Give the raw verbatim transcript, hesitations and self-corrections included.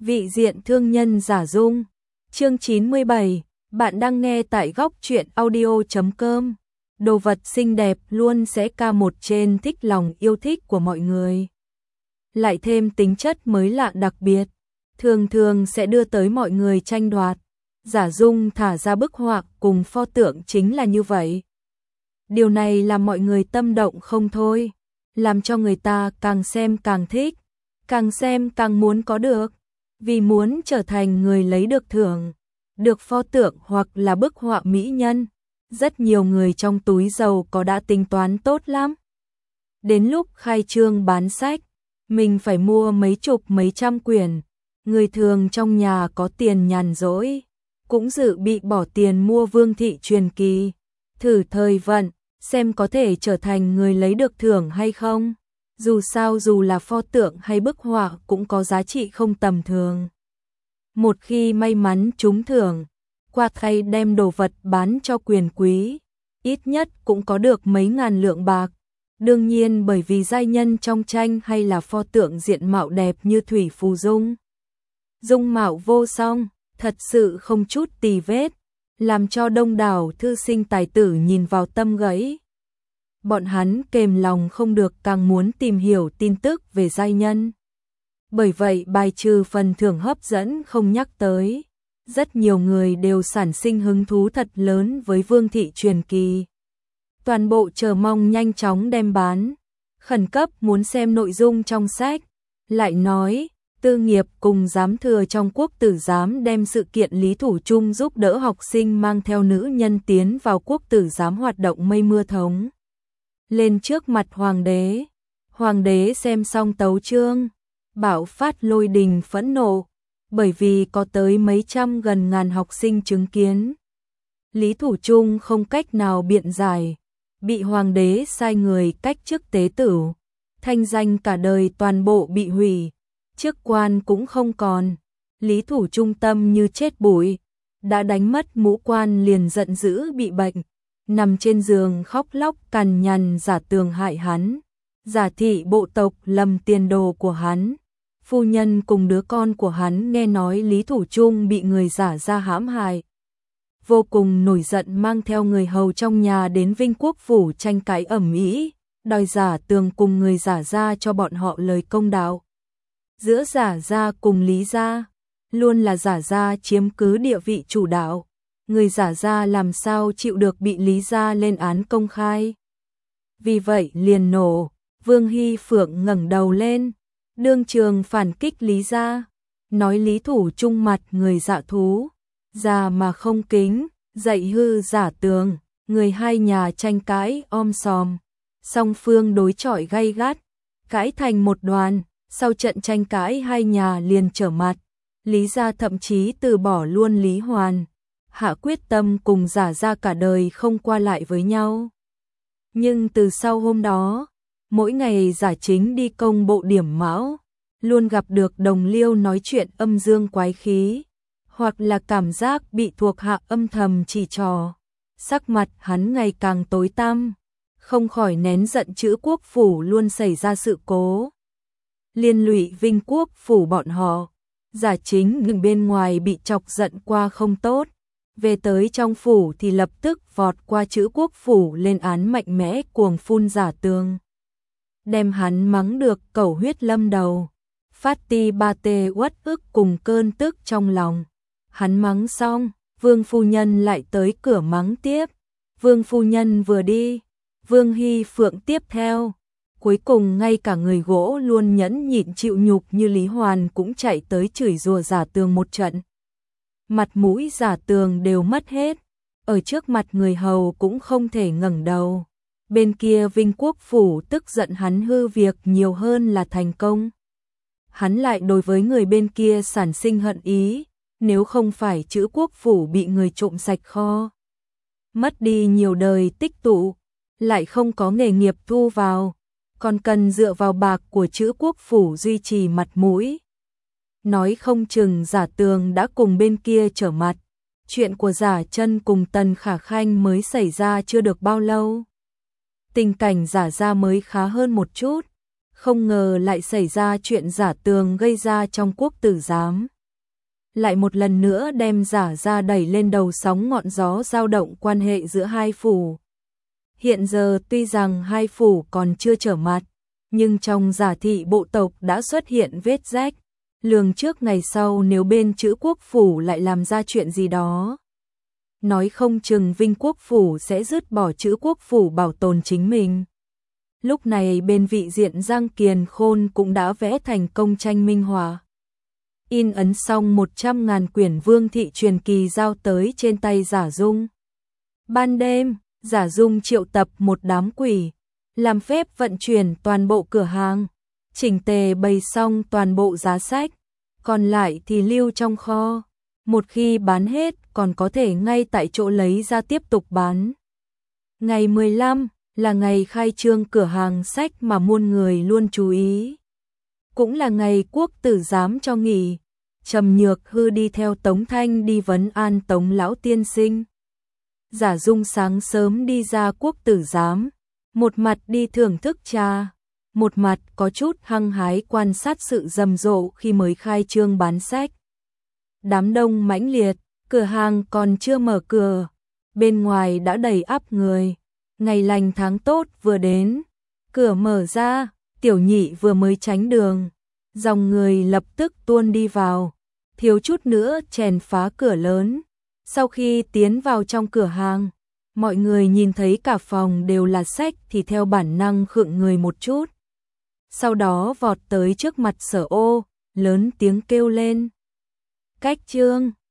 Vị diện thương nhân giả dung. Chương chín mươi bảy, bạn đang nghe tại góc truyện audio chấm com. Đồ vật xinh đẹp luôn sẽ ca một trên thích lòng yêu thích của mọi người. Lại thêm tính chất mới lạ đặc biệt, thường thường sẽ đưa tới mọi người tranh đoạt. Giả dung thả ra bức họa cùng pho tượng chính là như vậy. Điều này làm mọi người tâm động không thôi, làm cho người ta càng xem càng thích, càng xem càng muốn có được, vì muốn trở thành người lấy được thưởng, được pho tượng hoặc là bức họa mỹ nhân. Rất nhiều người trong túi giàu có đã tính toán tốt lắm. Đến lúc khai trương bán sách, mình phải mua mấy chục mấy trăm quyển. Người thường trong nhà có tiền nhàn rỗi, cũng dự bị bỏ tiền mua Vương thị truyền kỳ, thử thời vận, xem có thể trở thành người lấy được thưởng hay không. Dù sao dù là pho tượng hay bức họa cũng có giá trị không tầm thường. Một khi may mắn trúng thưởng, qua tay đem đồ vật bán cho quyền quý, ít nhất cũng có được mấy ngàn lượng bạc. Đương nhiên bởi vì giai nhân trong tranh hay là pho tượng diện mạo đẹp như Thủy Phù Dung. Dung mạo vô song, thật sự không chút tì vết, làm cho đông đảo thư sinh tài tử nhìn vào tâm gãy. Bọn hắn kềm lòng không được càng muốn tìm hiểu tin tức về giai nhân. Bởi vậy bài trừ phần thưởng hấp dẫn không nhắc tới, rất nhiều người đều sản sinh hứng thú thật lớn với Vương thị truyền kỳ. Toàn bộ chờ mong nhanh chóng đem bán, khẩn cấp muốn xem nội dung trong sách. Lại nói, Tư Nghiệp cùng giám thừa trong Quốc tử giám đem sự kiện Lý Thủ Trung giúp đỡ học sinh mang theo nữ nhân tiến vào Quốc tử giám hoạt động mây mưa thống lên trước mặt hoàng đế. Hoàng đế xem xong tấu chương, bạo phát lôi đình phẫn nộ, bởi vì có tới mấy trăm gần ngàn học sinh chứng kiến. Lý Thủ Trung không cách nào biện giải, bị hoàng đế sai người cách chức tế tử, thanh danh cả đời toàn bộ bị hủy, chức quan cũng không còn. Lý Thủ Trung tâm như chết bụi, đã đánh mất mũ quan liền giận dữ bị bệnh, nằm trên giường khóc lóc cằn nhằn giả tường hại hắn, giả thị bộ tộc lầm tiền đồ của hắn. Phu nhân cùng đứa con của hắn nghe nói Lý Thủ Trung bị người giả ra hãm hại, vô cùng nổi giận mang theo người hầu trong nhà đến Vinh Quốc phủ tranh cãi ầm ĩ, đòi giả tường cùng người giả ra cho bọn họ lời công đạo. Giữa giả ra cùng Lý gia, luôn là giả ra chiếm cứ địa vị chủ đạo, người giả ra làm sao chịu được bị Lý gia lên án công khai. Vì vậy liền nổ, Vương Hy Phượng ngẩng đầu lên, đương trường phản kích Lý gia, nói Lý Thủ Trung mặt người dạ thú, già mà không kính, dạy hư giả tường. Người hai nhà tranh cãi om sòm, song phương đối chọi gay gắt, cãi thành một đoàn. Sau trận tranh cãi hai nhà liền trở mặt, Lý gia thậm chí từ bỏ luôn Lý Hoàn, hạ quyết tâm cùng giả ra cả đời không qua lại với nhau. Nhưng từ sau hôm đó, mỗi ngày giả chính đi công bộ điểm mão, luôn gặp được đồng liêu nói chuyện âm dương quái khí, hoặc là cảm giác bị thuộc hạ âm thầm chỉ trò. Sắc mặt hắn ngày càng tối tăm, không khỏi nén giận chữ Quốc phủ luôn xảy ra sự cố, liên lụy Vinh Quốc phủ bọn họ. Giả chính ngừng bên ngoài bị chọc giận qua không tốt, về tới trong phủ thì lập tức vọt qua chữ Quốc phủ lên án mạnh mẽ cuồng phun giả tường, đem hắn mắng được cẩu huyết lâm đầu, phát ti ba tê uất ức cùng cơn tức trong lòng. Hắn mắng xong, Vương phu nhân lại tới cửa mắng tiếp. Vương phu nhân vừa đi, Vương Hy Phượng tiếp theo. Cuối cùng ngay cả người gỗ luôn nhẫn nhịn chịu nhục như Lý Hoàn cũng chạy tới chửi rủa giả tường một trận. Mặt mũi giả tường đều mất hết, ở trước mặt người hầu cũng không thể ngẩng đầu. Bên kia Vinh Quốc phủ tức giận hắn hư việc nhiều hơn là thành công. Hắn lại đối với người bên kia sản sinh hận ý, nếu không phải chữ Quốc phủ bị người trộm sạch kho, mất đi nhiều đời tích tụ, lại không có nghề nghiệp thu vào, còn cần dựa vào bạc của chữ Quốc phủ duy trì mặt mũi. Nói không chừng giả tường đã cùng bên kia trở mặt. Chuyện của giả chân cùng Tần Khả Khanh mới xảy ra chưa được bao lâu, tình cảnh giả ra mới khá hơn một chút. Không ngờ lại xảy ra chuyện giả tường gây ra trong quốc tử giám. Lại một lần nữa đem giả ra đẩy lên đầu sóng ngọn gió dao động quan hệ giữa hai phủ. Hiện giờ tuy rằng hai phủ còn chưa trở mặt, nhưng trong giả thị bộ tộc đã xuất hiện vết rách. Lường trước ngày sau nếu bên chữ quốc phủ lại làm ra chuyện gì đó, nói không chừng Vinh quốc phủ sẽ dứt bỏ chữ quốc phủ bảo tồn chính mình. Lúc này bên vị diện Giang Kiền Khôn cũng đã vẽ thành công tranh minh họa. In ấn xong một trăm ngàn quyển Vương thị truyền kỳ giao tới trên tay Giả Dung. Ban đêm, Giả Dung triệu tập một đám quỷ, làm phép vận chuyển toàn bộ cửa hàng, chỉnh tề bày xong toàn bộ giá sách, còn lại thì lưu trong kho. Một khi bán hết còn có thể ngay tại chỗ lấy ra tiếp tục bán. Ngày mười lăm là ngày khai trương cửa hàng sách mà muôn người luôn chú ý. Cũng là ngày quốc tử giám cho nghỉ. Trầm Nhược Hư đi theo Tống Thanh đi vấn an Tống lão tiên sinh. Giả Dung sáng sớm đi ra quốc tử giám, một mặt đi thưởng thức trà, một mặt có chút hăng hái quan sát sự rầm rộ khi mới khai trương bán sách. Đám đông mãnh liệt, cửa hàng còn chưa mở cửa, bên ngoài đã đầy ắp người. Ngày lành tháng tốt vừa đến, cửa mở ra, Tiểu Nhị vừa mới tránh đường, dòng người lập tức tuôn đi vào, thiếu chút nữa chèn phá cửa lớn. Sau khi tiến vào trong cửa hàng, mọi người nhìn thấy cả phòng đều là sách thì theo bản năng khựng người một chút. Sau đó vọt tới trước mặt Sở Ô, lớn tiếng kêu lên: "Cách trương!"